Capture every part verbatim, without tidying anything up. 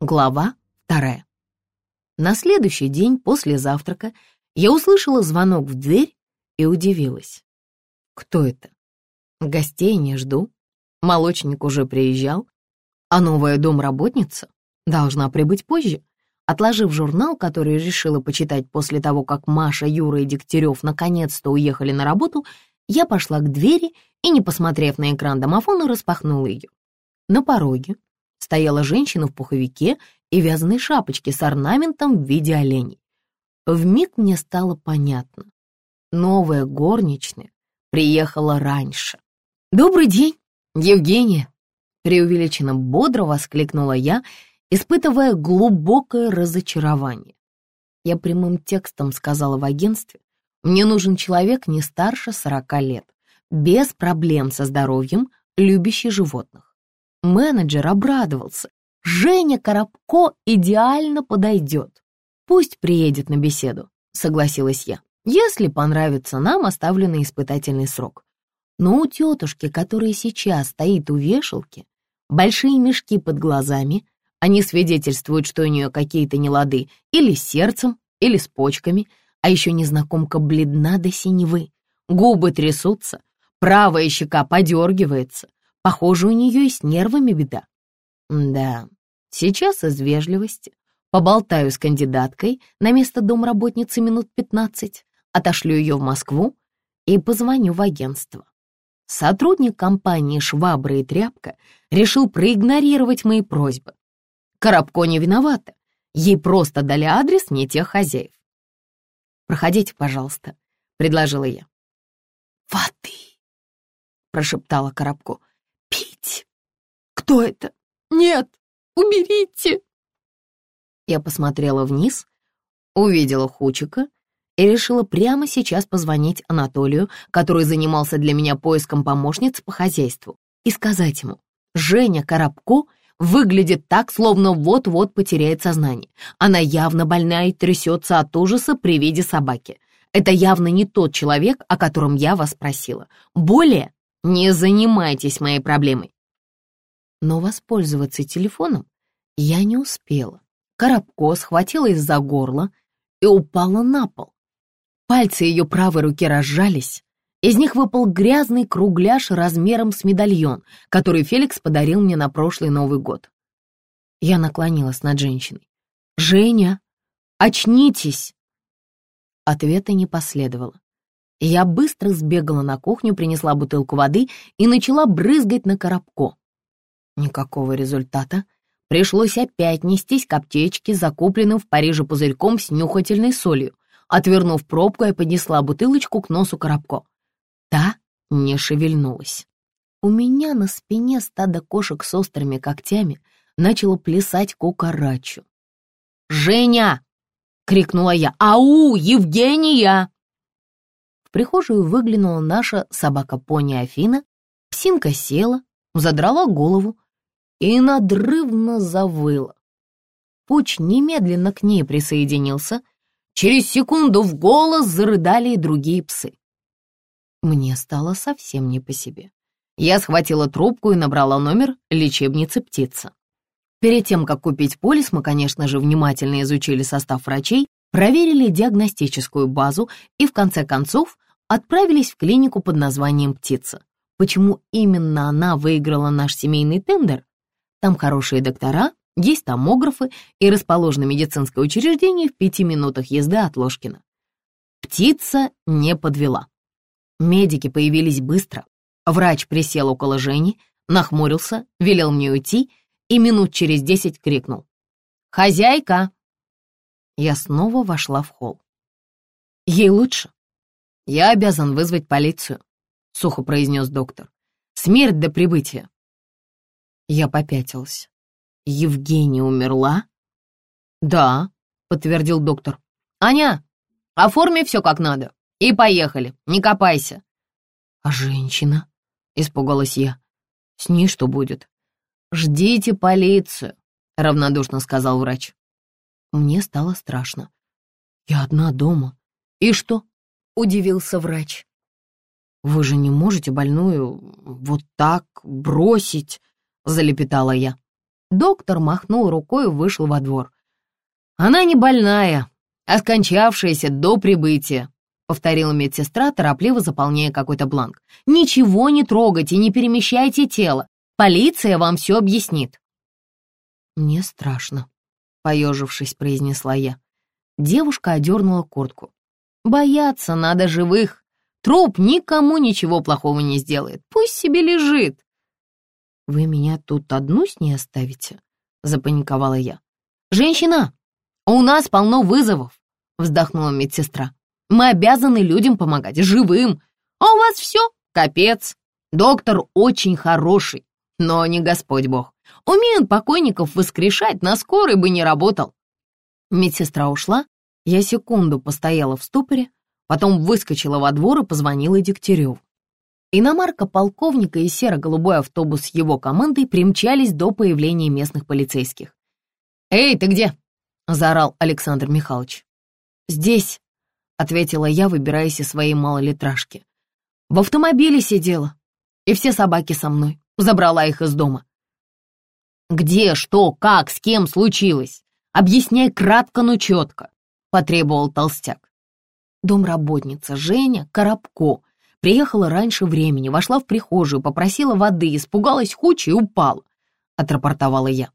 Глава вторая. На следующий день после завтрака я услышала звонок в дверь и удивилась. Кто это? Гостей не жду. Молочник уже приезжал, а новая домработница должна прибыть позже. Отложив журнал, который решила почитать после того, как Маша, Юра и Дегтярев наконец-то уехали на работу, я пошла к двери и, не посмотрев на экран домофона, распахнула ее. На пороге стояла женщина в пуховике и вязаной шапочке с орнаментом в виде оленей. Вмиг мне стало понятно. Новая горничная приехала раньше. «Добрый день, Евгения!» преувеличенно бодро воскликнула я, испытывая глубокое разочарование. Я прямым текстом сказала в агентстве: мне нужен человек не старше сорока лет, без проблем со здоровьем, любящий животных. Менеджер обрадовался. Женя Коробко идеально подойдет. Пусть приедет на беседу, согласилась я. Если понравится нам, оставлю на испытательный срок. Но у тетушки, которая сейчас стоит у вешалки, большие мешки под глазами, они свидетельствуют, что у нее какие-то нелады или с сердцем, или с почками, а еще незнакомка бледна до синевы, губы трясутся, правая щека подергивается. Похоже, у нее и с нервами беда. Да, сейчас из вежливости поболтаю с кандидаткой на место домработницы минут пятнадцать, отошлю ее в Москву и позвоню в агентство. Сотрудник компании «Швабра и тряпка» решил проигнорировать мои просьбы. Коробко не виновата, ей просто дали адрес не тех хозяев. «Проходите, пожалуйста», — предложила я. «Воды», — прошептала Коробко. «Пить! Кто это? Нет, уберите!» Я посмотрела вниз, увидела Хучика и решила прямо сейчас позвонить Анатолию, который занимался для меня поиском помощниц по хозяйству, и сказать ему: Женя Коробко выглядит так, словно вот-вот потеряет сознание. Она явно больна и трясется от ужаса при виде собаки. Это явно не тот человек, о котором я вас просила. Более не занимайтесь моей проблемой. Но воспользоваться телефоном я не успела. Коробко схватилась за горло и упала на пол. Пальцы ее правой руки разжались. Из них выпал грязный кругляш размером с медальон, который Феликс подарил мне на прошлый Новый год. Я наклонилась над женщиной. «Женя, очнитесь!» Ответа не последовало. Я быстро сбегала на кухню, принесла бутылку воды и начала брызгать на Коробко. Никакого результата. Пришлось опять нестись к аптечке, закупленным в Париже пузырьком с нюхательной солью. Отвернув пробку, я поднесла бутылочку к носу Коробко. Та не шевельнулась. У меня на спине стадо кошек с острыми когтями начало плясать кукарачу. «Женя!» — крикнула я. «Ау, Евгения!» В прихожую выглянула наша собака-пони Афина. Псинка села, задрала голову и надрывно завыла. Пуч немедленно к ней присоединился. Через секунду в голос зарыдали и другие псы. Мне стало совсем не по себе. Я схватила трубку и набрала номер лечебницы «Птица». Перед тем, как купить полис, мы, конечно же, внимательно изучили состав врачей, проверили диагностическую базу и, в конце концов, отправились в клинику под названием «Птица». Почему именно она выиграла наш семейный тендер? Там хорошие доктора, есть томографы и расположено медицинское учреждение в пяти минутах езды от Ложкина. «Птица» не подвела. Медики появились быстро. Врач присел около Жени, нахмурился, велел мне уйти и минут через десять крикнул: «Хозяйка!» Я снова вошла в холл. «Ей лучше. Я обязан вызвать полицию», — сухо произнес доктор. «Смерть до прибытия». Я попятилась. «Евгения умерла?» «Да», — подтвердил доктор. «Аня, оформи все как надо и поехали, не копайся». «А женщина?» — испугалась я. «С ней что будет?» «Ждите полицию», — равнодушно сказал врач. Мне стало страшно. «Я одна дома. И что?» — удивился врач. «Вы же не можете больную вот так бросить», — залепетала я. Доктор махнул рукой и вышел во двор. «Она не больная, а скончавшаяся до прибытия», — повторила медсестра, торопливо заполняя какой-то бланк. «Ничего не трогайте, не перемещайте тело. Полиция вам все объяснит». «Мне страшно», — поежившись, произнесла я. Девушка одернула куртку. «Бояться надо живых. Труп никому ничего плохого не сделает. Пусть себе лежит». «Вы меня тут одну с ней оставите?» — запаниковала я. «Женщина, у нас полно вызовов», — вздохнула медсестра. «Мы обязаны людям помогать, живым. А у вас все, капец. Доктор очень хороший, но не Господь Бог. Умеет покойников воскрешать, на скорой бы не работал». Медсестра ушла, я секунду постояла в ступоре, потом выскочила во двор и позвонила Дегтяреву. Иномарка полковника и серо-голубой автобус с его командой примчались до появления местных полицейских. «Эй, ты где?» — заорал Александр Михайлович. «Здесь», — ответила я, выбираясь из своей малолитражки. «В автомобиле сидела, и все собаки со мной. Забрала их из дома». «Где, что, как, с кем случилось? Объясняй кратко, но четко», — потребовал толстяк. Домработница Женя Коробко приехала раньше времени, вошла в прихожую, попросила воды, испугалась хучи и упала, — отрапортовала я.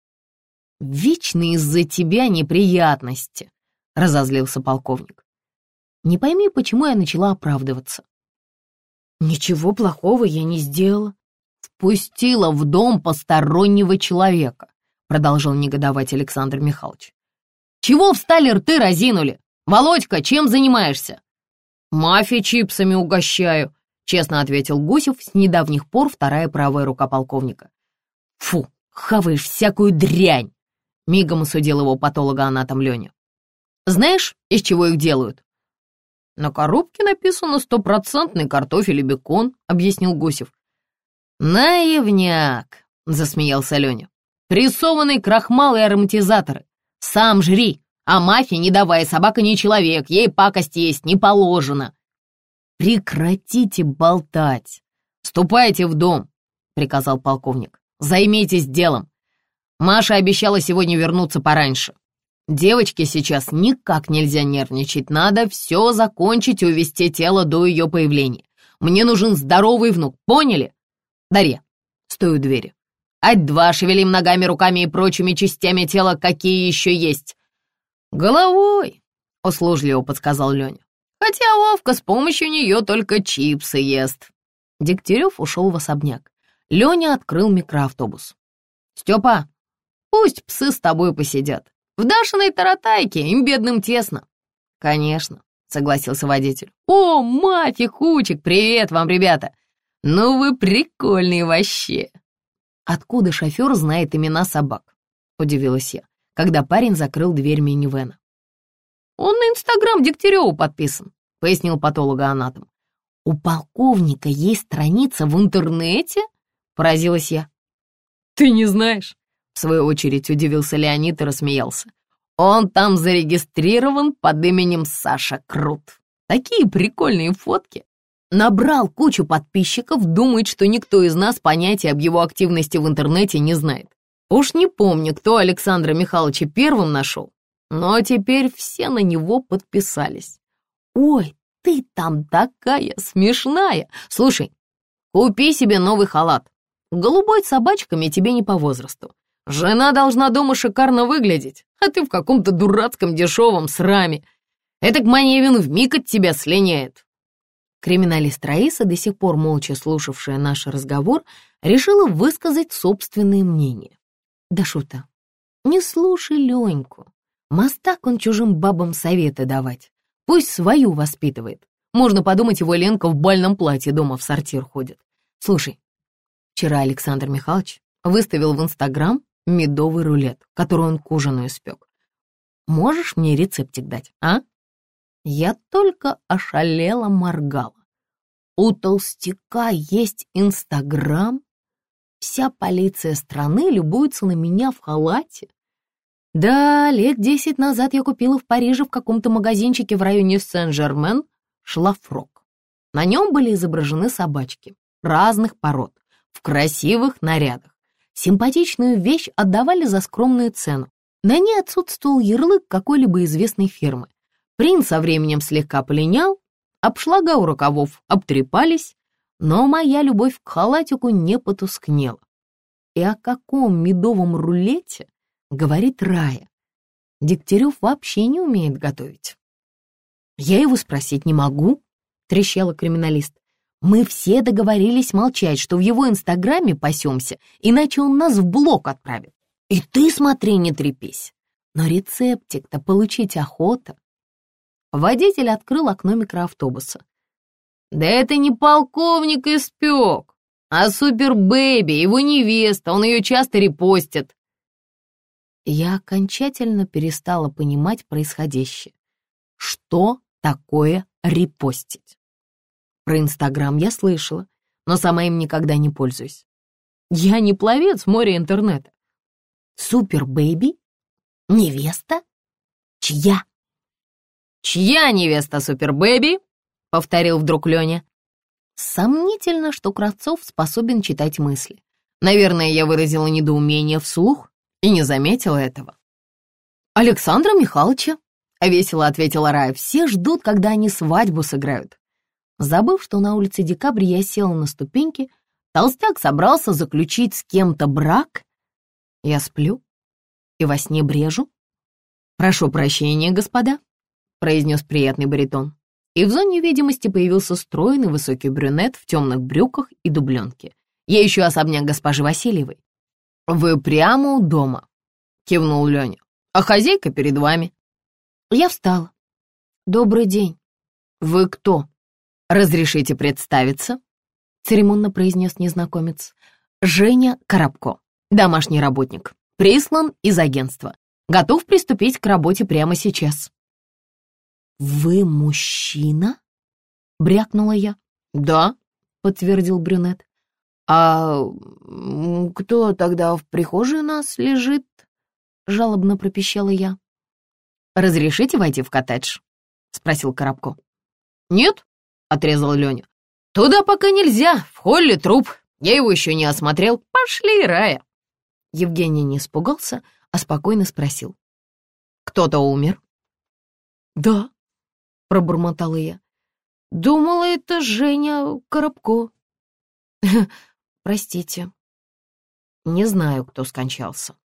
«Вечно из-за тебя неприятности», — разозлился полковник. Не пойми, почему я начала оправдываться. «Ничего плохого я не сделала». «Впустила в дом постороннего человека», — продолжал негодовать Александр Михайлович. «Чего встали, рты разинули? Володька, чем занимаешься?» «Мафия чипсами угощаю», — честно ответил Гусев, с недавних пор вторая правая рука полковника. «Фу, хаваешь всякую дрянь», — мигом осудил его патологоанатом Леня. «Знаешь, из чего их делают?» «На коробке написано стопроцентный картофель и бекон», — объяснил Гусев. «Наивняк», — засмеялся Леня. «Прессованный крахмал и ароматизаторы. Сам жри. А мафии не давай, собака не человек, ей пакость есть не положено». «Прекратите болтать. Ступайте в дом», — приказал полковник. «Займитесь делом. Маша обещала сегодня вернуться пораньше. Девочке сейчас никак нельзя нервничать. Надо все закончить и увезти тело до ее появления. Мне нужен здоровый внук, поняли? Дарья, стой у двери. Ать-два, шевелим ногами, руками и прочими частями тела, какие еще есть». «Головой», — услужливо подсказал Леня. «Хотя Вовка с помощью нее только чипсы ест». Дегтярев ушел в особняк. Леня открыл микроавтобус. «Степа, пусть псы с тобой посидят. В Дашиной таратайке им бедным тесно». «Конечно», — согласился водитель. «О, мать и Хучик, привет вам, ребята! Ну вы прикольные вообще!» «Откуда шофер знает имена собак?» — удивилась я, когда парень закрыл дверь минивэна. «Он на Инстаграм Дегтяреву подписан», — пояснил патологоанатом. «У полковника есть страница в интернете?» — поразилась я. «Ты не знаешь?» — в свою очередь удивился Леонид и рассмеялся. «Он там зарегистрирован под именем Саша Крут. Такие прикольные фотки. Набрал кучу подписчиков, думает, что никто из нас понятия об его активности в интернете не знает. Уж не помню, кто Александра Михайловича первым нашел, но теперь все на него подписались. Ой, ты там такая смешная! Слушай, купи себе новый халат. Голубой с собачками тебе не по возрасту. Жена должна дома шикарно выглядеть, а ты в каком-то дурацком дешевом сраме. Этак Маневин вмиг от тебя слиняет». Криминалист Раиса, до сих пор молча слушавшая наш разговор, решила высказать собственное мнение. «Да шута, не слушай Леньку. Мастак он чужим бабам советы давать. Пусть свою воспитывает. Можно подумать, его Ленка в бальном платье дома в сортир ходит. Слушай, вчера Александр Михайлович выставил в Инстаграм медовый рулет, который он к ужину испек. Можешь мне рецептик дать, а?» Я только ошалела моргала. У толстяка есть Инстаграм? Вся полиция страны любуется на меня в халате. Да, лет десять назад я купила в Париже в каком-то магазинчике в районе Сен-Жермен шлафрок. На нем были изображены собачки разных пород, в красивых нарядах. Симпатичную вещь отдавали за скромную цену. На ней отсутствовал ярлык какой-либо известной фирмы. Принт со временем слегка полинял, обшлага у рукавов обтрепались, но моя любовь к халатику не потускнела. И о каком медовом рулете говорит Рая? Дегтярев вообще не умеет готовить. «Я его спросить не могу», — трещала криминалист. «Мы все договорились молчать, что в его инстаграме пасемся, иначе он нас в блок отправит. И ты смотри, не трепись. Но рецептик-то получить охота». Водитель открыл окно микроавтобуса. «Да это не полковник испек, а супер-бэби, его невеста, он ее часто репостит». Я окончательно перестала понимать происходящее. Что такое репостить? Про Инстаграм я слышала, но сама им никогда не пользуюсь. Я не пловец в море интернета. Супер-бэби? Невеста? Чья? «Чья невеста Супер-бэби?» — повторил вдруг Леня. Сомнительно, что Кравцов способен читать мысли. Наверное, я выразила недоумение вслух и не заметила этого. «Александра Михайловича», — весело ответила Рая, — «все ждут, когда они свадьбу сыграют». Забыв, что на улице Декабрь, я села на ступеньки, толстяк собрался заключить с кем-то брак. Я сплю и во сне брежу. «Прошу прощения, господа», — произнес приятный баритон, и в зоне видимости появился стройный высокий брюнет в темных брюках и дубленке. Я ищу особняк госпожи Васильевой. «Вы прямо у дома», — кивнул Леня, — «а хозяйка перед вами». Я встала. «Добрый день. Вы кто? Разрешите представиться?» — церемонно произнес незнакомец. «Женя Коробко, домашний работник, прислан из агентства. Готов приступить к работе прямо сейчас». «Вы мужчина?» — брякнула я. «Да», — подтвердил брюнет. «А кто тогда в прихожей у нас лежит?» — жалобно пропищала я. «Разрешите войти в коттедж?» — спросил Коробко. «Нет», — отрезал Леня. «Туда пока нельзя, в холле труп. Я его еще не осмотрел. Пошли, Рая». Евгений не испугался, а спокойно спросил. «Кто-то умер?» «Да», — пробормотала я. «Думала, это Женя Коробко». «Простите». «Не знаю, кто скончался»,